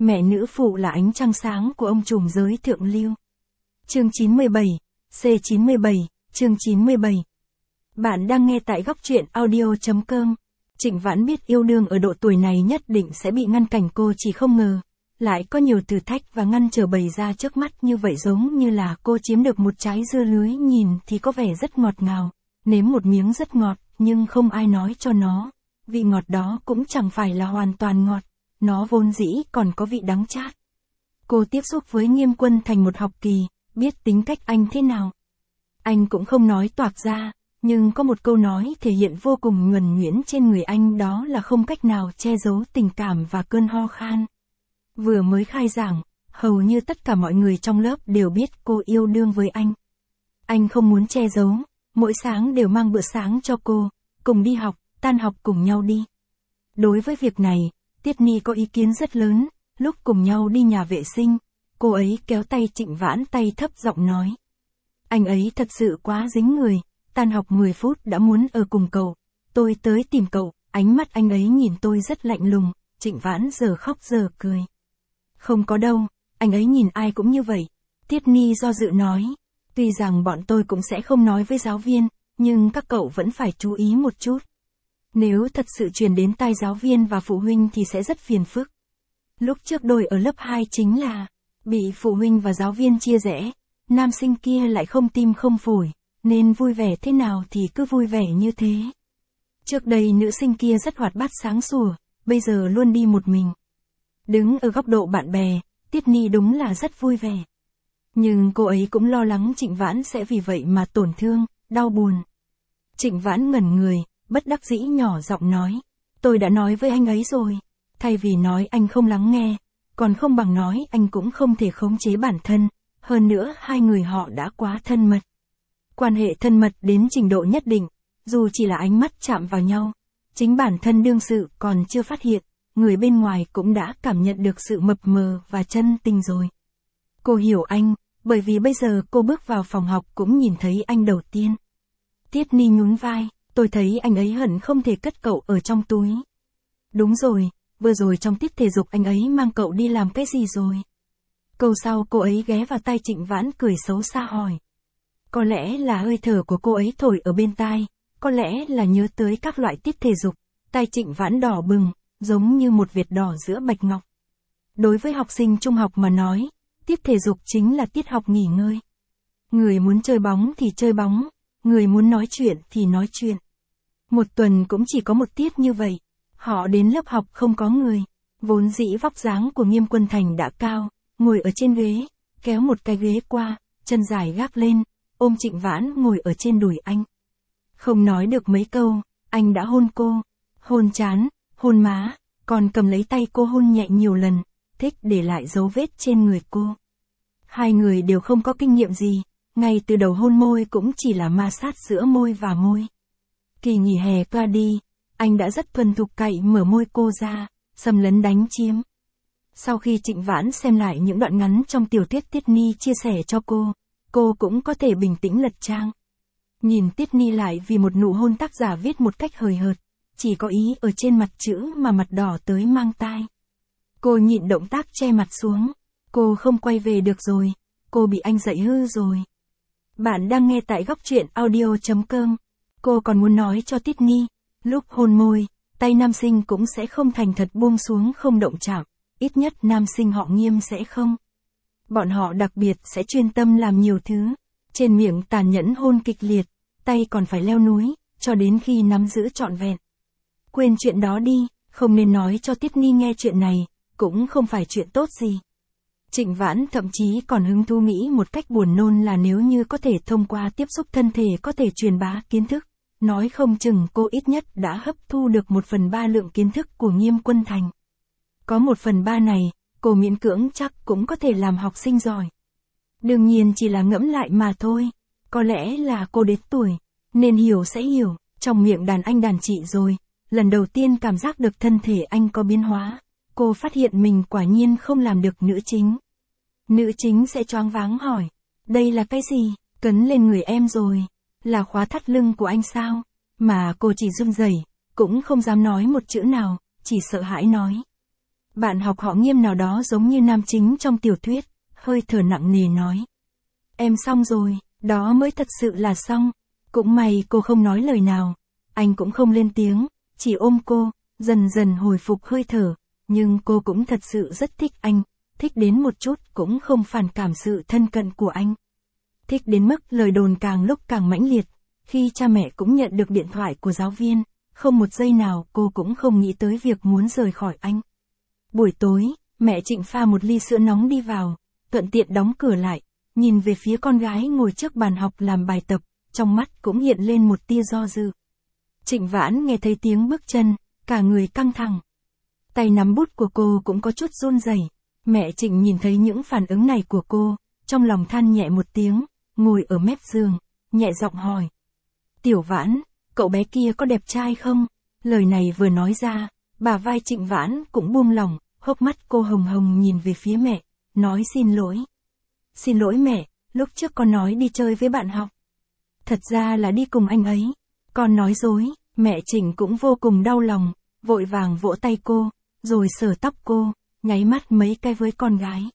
mẹ nữ phụ là ánh trăng sáng của ông trùm giới thượng lưu. Chương 97, C97, chương 97. Bạn đang nghe tại góc truyện audio.com. Trịnh Vãn biết yêu đương ở độ tuổi này nhất định sẽ bị ngăn cản, cô chỉ không ngờ lại có nhiều thử thách và ngăn trở bày ra trước mắt như vậy, giống như là cô chiếm được một trái dưa lưới, nhìn thì có vẻ rất ngọt ngào, nếm một miếng rất ngọt, nhưng không ai nói cho nó, vị ngọt đó cũng chẳng phải là hoàn toàn ngọt, nó vốn dĩ còn có vị đắng chát. Cô tiếp xúc với Nghiêm Quân Thành một học kỳ, biết tính cách anh thế nào. Anh cũng không nói toạc ra, nhưng có một câu nói thể hiện vô cùng nhuần nhuyễn trên người anh, đó là không cách nào che giấu tình cảm và cơn ho khan. Vừa mới khai giảng, hầu như tất cả mọi người trong lớp đều biết cô yêu đương với anh. Anh không muốn che giấu, mỗi sáng đều mang bữa sáng cho cô, cùng đi học, tan học cùng nhau đi. Đối với việc này, Tiết Ni có ý kiến rất lớn. Lúc cùng nhau đi nhà vệ sinh, cô ấy kéo tay Trịnh Vãn, tay thấp giọng nói: anh ấy thật sự quá dính người, tan học 10 phút đã muốn ở cùng cậu, tôi tới tìm cậu. Ánh mắt anh ấy nhìn tôi rất lạnh lùng. Trịnh Vãn giờ khóc giờ cười. Không có đâu, anh ấy nhìn ai cũng như vậy. Tiết Ni do dự nói: tuy rằng bọn tôi cũng sẽ không nói với giáo viên, nhưng các cậu vẫn phải chú ý một chút. Nếu thật sự truyền đến tai giáo viên và phụ huynh thì sẽ rất phiền phức. Lúc trước đôi ở lớp 2 chính là bị phụ huynh và giáo viên chia rẽ, nam sinh kia lại không tim không phổi, nên vui vẻ thế nào thì cứ vui vẻ như thế. Trước đây nữ sinh kia rất hoạt bát sáng sủa, bây giờ luôn đi một mình. Đứng ở góc độ bạn bè, Tiết Ni đúng là rất vui vẻ. Nhưng cô ấy cũng lo lắng Trịnh Vãn sẽ vì vậy mà tổn thương, đau buồn. Trịnh Vãn ngẩn người, bất đắc dĩ nhỏ giọng nói: tôi đã nói với anh ấy rồi. Thay vì nói anh không lắng nghe, còn không bằng nói anh cũng không thể khống chế bản thân. Hơn nữa hai người họ đã quá thân mật. Quan hệ thân mật đến trình độ nhất định, dù chỉ là ánh mắt chạm vào nhau, chính bản thân đương sự còn chưa phát hiện, người bên ngoài cũng đã cảm nhận được sự mập mờ và chân tình rồi. Cô hiểu anh, bởi vì bây giờ cô bước vào phòng học cũng nhìn thấy anh đầu tiên. Tiết Ni nhún vai: tôi thấy anh ấy hận không thể cất cậu ở trong túi. Đúng rồi, vừa rồi trong tiết thể dục anh ấy mang cậu đi làm cái gì rồi? Câu sau cô ấy ghé vào tai Trịnh Vãn cười xấu xa hỏi. Có lẽ là hơi thở của cô ấy thổi ở bên tai, có lẽ là nhớ tới các loại tiết thể dục. Tai Trịnh Vãn đỏ bừng, giống như một việt đỏ giữa bạch ngọc. Đối với học sinh trung học mà nói, tiết thể dục chính là tiết học nghỉ ngơi. Người muốn chơi bóng thì chơi bóng, người muốn nói chuyện thì nói chuyện. Một tuần cũng chỉ có một tiết như vậy. Họ đến lớp học không có người. Vốn dĩ vóc dáng của Nghiêm Quân Thành đã cao, ngồi ở trên ghế, kéo một cái ghế qua, chân dài gác lên, ôm Trịnh Vãn ngồi ở trên đùi anh. Không nói được mấy câu, anh đã hôn cô, hôn trán, hôn má, còn cầm lấy tay cô hôn nhẹ nhiều lần, thích để lại dấu vết trên người cô. Hai người đều không có kinh nghiệm gì, ngay từ đầu hôn môi cũng chỉ là ma sát giữa môi và môi. Kỳ nghỉ hè qua đi, anh đã rất thuần thục cậy mở môi cô ra, xâm lấn đánh chiếm. Sau khi Trịnh Vãn xem lại những đoạn ngắn trong tiểu thuyết Tiết Ni chia sẻ cho cô cũng có thể bình tĩnh lật trang. Nhìn Tiết Ni lại vì một nụ hôn tác giả viết một cách hời hợt, chỉ có ý ở trên mặt chữ mà mặt đỏ tới mang tai. Cô nhịn động tác che mặt xuống, cô không quay về được rồi, cô bị anh dạy hư rồi. Bạn đang nghe tại góc truyện audio.com. Cô còn muốn nói cho Tiết Ni, lúc hôn môi, tay nam sinh cũng sẽ không thành thật buông xuống không động chạm, ít nhất nam sinh họ Nghiêm sẽ không. Bọn họ đặc biệt sẽ chuyên tâm làm nhiều thứ, trên miệng tàn nhẫn hôn kịch liệt, tay còn phải leo núi, cho đến khi nắm giữ trọn vẹn. Quên chuyện đó đi, không nên nói cho Tiết Ni nghe chuyện này, cũng không phải chuyện tốt gì. Trịnh Vãn thậm chí còn hứng thú nghĩ một cách buồn nôn là nếu như có thể thông qua tiếp xúc thân thể có thể truyền bá kiến thức, nói không chừng cô ít nhất đã hấp thu được 1/3 lượng kiến thức của Nghiêm Quân Thành. Có 1/3 này, cô miễn cưỡng chắc cũng có thể làm học sinh giỏi. Đương nhiên chỉ là ngẫm lại mà thôi, có lẽ là cô đến tuổi, nên hiểu sẽ hiểu, trong miệng đàn anh đàn chị rồi, lần đầu tiên cảm giác được thân thể anh có biến hóa, cô phát hiện mình quả nhiên không làm được nữ chính. Nữ chính sẽ choáng váng hỏi, đây là cái gì, cấn lên người em rồi, là khóa thắt lưng của anh sao, mà cô chỉ run rẩy, cũng không dám nói một chữ nào, chỉ sợ hãi nói. Bạn học họ Nghiêm nào đó giống như nam chính trong tiểu thuyết, hơi thở nặng nề nói. Em xong rồi, đó mới thật sự là xong. Cũng may cô không nói lời nào. Anh cũng không lên tiếng, chỉ ôm cô, dần dần hồi phục hơi thở. Nhưng cô cũng thật sự rất thích anh, thích đến một chút cũng không phản cảm sự thân cận của anh. Thích đến mức lời đồn càng lúc càng mãnh liệt. Khi cha mẹ cũng nhận được điện thoại của giáo viên, không một giây nào cô cũng không nghĩ tới việc muốn rời khỏi anh. Buổi tối, mẹ Trịnh pha một ly sữa nóng đi vào, thuận tiện đóng cửa lại, nhìn về phía con gái ngồi trước bàn học làm bài tập, trong mắt cũng hiện lên một tia do dự. Trịnh Vãn nghe thấy tiếng bước chân, cả người căng thẳng. Tay nắm bút của cô cũng có chút run rẩy. Mẹ Trịnh nhìn thấy những phản ứng này của cô, trong lòng than nhẹ một tiếng, ngồi ở mép giường, nhẹ giọng hỏi. Tiểu Vãn, cậu bé kia có đẹp trai không? Lời này vừa nói ra, bả vai Trịnh Vãn cũng buông lỏng, hốc mắt cô hồng hồng nhìn về phía mẹ, nói xin lỗi. Xin lỗi mẹ, lúc trước con nói đi chơi với bạn học. Thật ra là đi cùng anh ấy. Con nói dối, mẹ Trịnh cũng vô cùng đau lòng, vội vàng vỗ tay cô, rồi sờ tóc cô, nháy mắt mấy cái với con gái.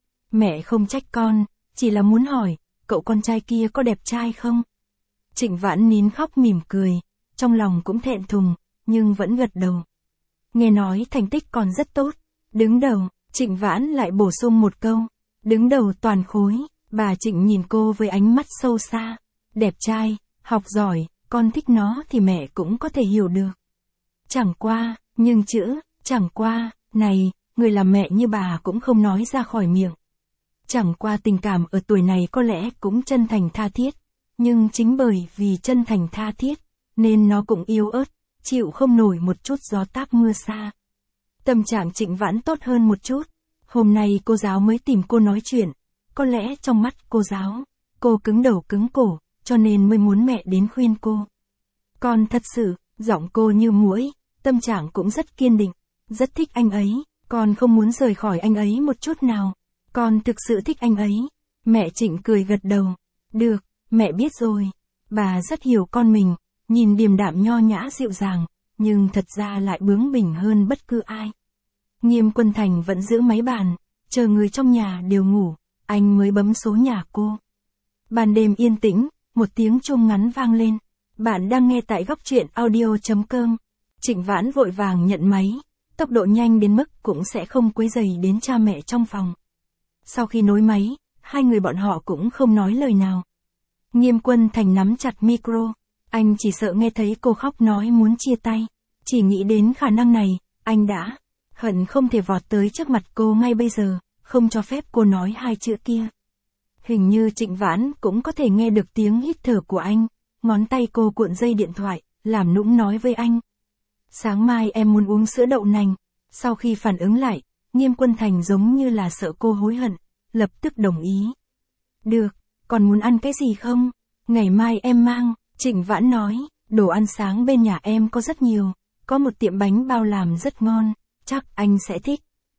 Mẹ không trách con, chỉ là muốn hỏi, cậu con trai kia có đẹp trai không? Trịnh Vãn nín khóc mỉm cười, trong lòng cũng thẹn thùng, nhưng vẫn gật đầu. Nghe nói thành tích còn rất tốt, đứng đầu, Trịnh Vãn lại bổ sung một câu, đứng đầu toàn khối. Bà Trịnh nhìn cô với ánh mắt sâu xa, đẹp trai, học giỏi, con thích nó thì mẹ cũng có thể hiểu được. Chẳng qua, nhưng chữ, chẳng qua, này, người làm mẹ như bà cũng không nói ra khỏi miệng. Chẳng qua tình cảm ở tuổi này có lẽ cũng chân thành tha thiết, nhưng chính bởi vì chân thành tha thiết, nên nó cũng yếu ớt, chịu không nổi một chút gió táp mưa xa. Tâm trạng Trịnh Vãn tốt hơn một chút, hôm nay cô giáo mới tìm cô nói chuyện, có lẽ trong mắt cô giáo, cô cứng đầu cứng cổ, cho nên mới muốn mẹ đến khuyên cô. Con thật sự, giọng cô như muỗi, tâm trạng cũng rất kiên định, rất thích anh ấy, con không muốn rời khỏi anh ấy một chút nào, con thực sự thích anh ấy. Mẹ Trịnh cười gật đầu, được, mẹ biết rồi, bà rất hiểu con mình, nhìn điềm đạm nho nhã dịu dàng, nhưng thật ra lại bướng bỉnh hơn bất cứ ai. Nghiêm Quân Thành vẫn giữ máy bàn, chờ người trong nhà đều ngủ, anh mới bấm số nhà cô. Ban đêm yên tĩnh, một tiếng chuông ngắn vang lên. Bạn đang nghe tại góc truyện audio.com. Trịnh Vãn vội vàng nhận máy, tốc độ nhanh đến mức cũng sẽ không quấy rầy đến cha mẹ trong phòng. Sau khi nối máy, hai người bọn họ cũng không nói lời nào. Nghiêm Quân Thành nắm chặt micro, anh chỉ sợ nghe thấy cô khóc nói muốn chia tay. Chỉ nghĩ đến khả năng này, anh đã hận không thể vọt tới trước mặt cô ngay bây giờ, không cho phép cô nói hai chữ kia. Hình như Trịnh Vãn cũng có thể nghe được tiếng hít thở của anh, ngón tay cô cuộn dây điện thoại, làm nũng nói với anh. Sáng mai em muốn uống sữa đậu nành. Sau khi phản ứng lại, Nghiêm Quân Thành giống như là sợ cô hối hận, lập tức đồng ý. Được, còn muốn ăn cái gì không? Ngày mai em mang, Trịnh Vãn nói, đồ ăn sáng bên nhà em có rất nhiều, có một tiệm bánh bao làm rất ngon, chắc anh sẽ thích.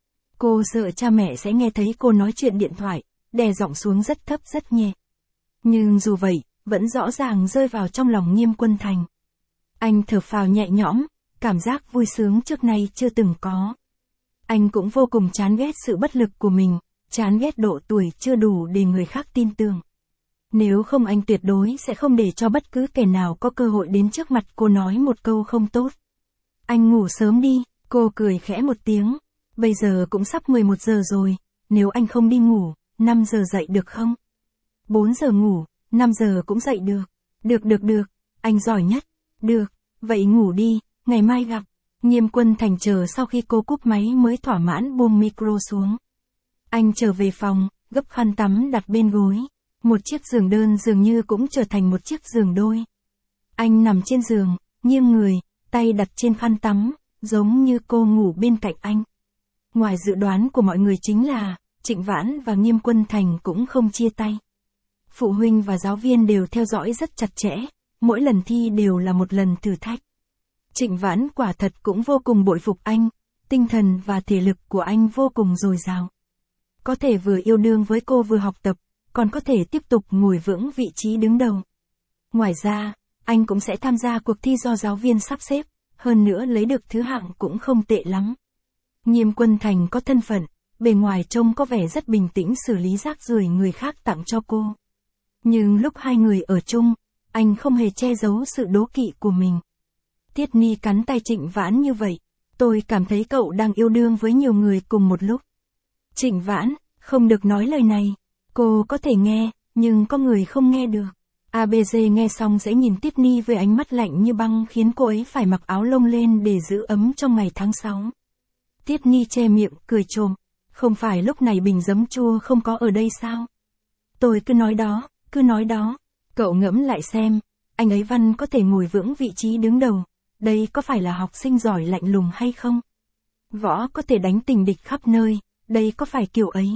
Cô sợ cha mẹ sẽ nghe thấy cô nói chuyện điện thoại, đè giọng xuống rất thấp rất nhẹ. Nhưng dù vậy, vẫn rõ ràng rơi vào trong lòng Nghiêm Quân Thành. Anh thở phào nhẹ nhõm, cảm giác vui sướng trước nay chưa từng có. Anh cũng vô cùng chán ghét sự bất lực của mình, chán ghét độ tuổi chưa đủ để người khác tin tưởng. Nếu không anh tuyệt đối sẽ không để cho bất cứ kẻ nào có cơ hội đến trước mặt cô nói một câu không tốt. Anh ngủ sớm đi, cô cười khẽ một tiếng. Bây giờ cũng sắp 11 giờ rồi, nếu anh không đi ngủ, 5 giờ dậy được không? 4 giờ ngủ, 5 giờ cũng dậy được. Được, anh giỏi nhất. Được, vậy ngủ đi, ngày mai gặp. Nghiêm Quân Thành chờ sau khi cô cúp máy mới thỏa mãn buông micro xuống. Anh trở về phòng, gấp khăn tắm đặt bên gối. Một chiếc giường đơn dường như cũng trở thành một chiếc giường đôi. Anh nằm trên giường, nghiêng người, tay đặt trên khăn tắm, giống như cô ngủ bên cạnh anh. Ngoài dự đoán của mọi người chính là, Trịnh Vãn và Nghiêm Quân Thành cũng không chia tay. Phụ huynh và giáo viên đều theo dõi rất chặt chẽ, mỗi lần thi đều là một lần thử thách. Trịnh Vãn quả thật cũng vô cùng bội phục anh, tinh thần và thể lực của anh vô cùng dồi dào. Có thể vừa yêu đương với cô vừa học tập, còn có thể tiếp tục ngồi vững vị trí đứng đầu. Ngoài ra, anh cũng sẽ tham gia cuộc thi do giáo viên sắp xếp, hơn nữa lấy được thứ hạng cũng không tệ lắm. Nghiêm Quân Thành có thân phận, bề ngoài trông có vẻ rất bình tĩnh xử lý rác rưởi người khác tặng cho cô. Nhưng lúc hai người ở chung, anh không hề che giấu sự đố kỵ của mình. Tiết Ni cắn tay Trịnh Vãn như vậy, tôi cảm thấy cậu đang yêu đương với nhiều người cùng một lúc. Trịnh Vãn, không được nói lời này. Cô có thể nghe, nhưng có người không nghe được. ABG nghe xong sẽ nhìn Tiết Ni với ánh mắt lạnh như băng khiến cô ấy phải mặc áo lông lên để giữ ấm trong ngày tháng 6. Tiết Ni che miệng, cười trồm. Không phải lúc này bình giấm chua không có ở đây sao? Tôi cứ nói đó. Cậu ngẫm lại xem, anh ấy Văn có thể ngồi vững vị trí đứng đầu. Đây có phải là học sinh giỏi lạnh lùng hay không? Võ có thể đánh tình địch khắp nơi, đây có phải kiểu ấy?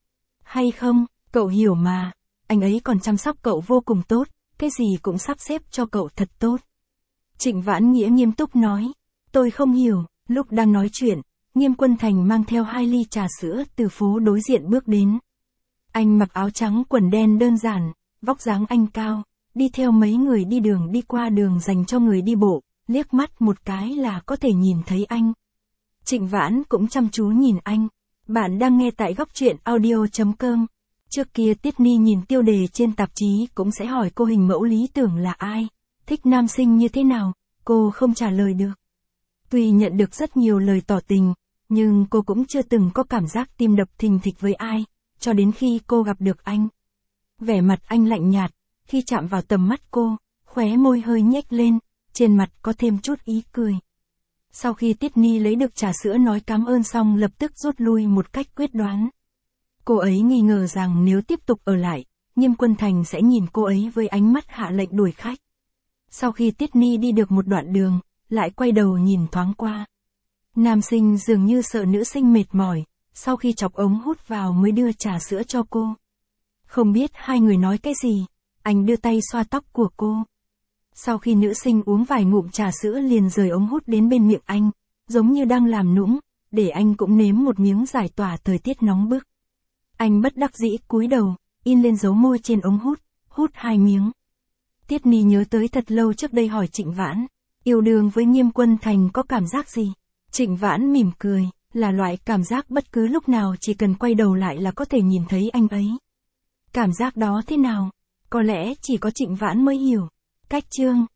Hay không, cậu hiểu mà, anh ấy còn chăm sóc cậu vô cùng tốt, cái gì cũng sắp xếp cho cậu thật tốt. Trịnh Vãn Nghĩa nghiêm túc nói, tôi không hiểu, lúc đang nói chuyện, Nghiêm Quân Thành mang theo 2 ly trà sữa từ phố đối diện bước đến. Anh mặc áo trắng quần đen đơn giản, vóc dáng anh cao, đi theo mấy người đi đường đi qua đường dành cho người đi bộ, liếc mắt một cái là có thể nhìn thấy anh. Trịnh Vãn cũng chăm chú nhìn anh. Bạn đang nghe tại góc truyện audio.com. Trước kia Tiết Ni nhìn tiêu đề trên tạp chí cũng sẽ hỏi cô hình mẫu lý tưởng là ai, thích nam sinh như thế nào, cô không trả lời được. Tuy nhận được rất nhiều lời tỏ tình, nhưng cô cũng chưa từng có cảm giác tim đập thình thịch với ai, cho đến khi cô gặp được anh. Vẻ mặt anh lạnh nhạt, khi chạm vào tầm mắt cô, khóe môi hơi nhếch lên, trên mặt có thêm chút ý cười. Sau khi Tiết Ni lấy được trà sữa nói cảm ơn xong lập tức rút lui một cách quyết đoán. Cô ấy nghi ngờ rằng nếu tiếp tục ở lại, Nghiêm Quân Thành sẽ nhìn cô ấy với ánh mắt hạ lệnh đuổi khách. Sau khi Tiết Ni đi được một đoạn đường, lại quay đầu nhìn thoáng qua. Nam sinh dường như sợ nữ sinh mệt mỏi, sau khi chọc ống hút vào mới đưa trà sữa cho cô. Không biết hai người nói cái gì, anh đưa tay xoa tóc của cô. Sau khi nữ sinh uống vài ngụm trà sữa liền rời ống hút đến bên miệng anh, giống như đang làm nũng, để anh cũng nếm một miếng giải tỏa thời tiết nóng bức. Anh bất đắc dĩ cúi đầu, in lên dấu môi trên ống hút, hút 2 miếng. Tiết Ni nhớ tới thật lâu trước đây hỏi Trịnh Vãn, yêu đương với Nghiêm Quân Thành có cảm giác gì? Trịnh Vãn mỉm cười, là loại cảm giác bất cứ lúc nào chỉ cần quay đầu lại là có thể nhìn thấy anh ấy. Cảm giác đó thế nào? Có lẽ chỉ có Trịnh Vãn mới hiểu. Cách chương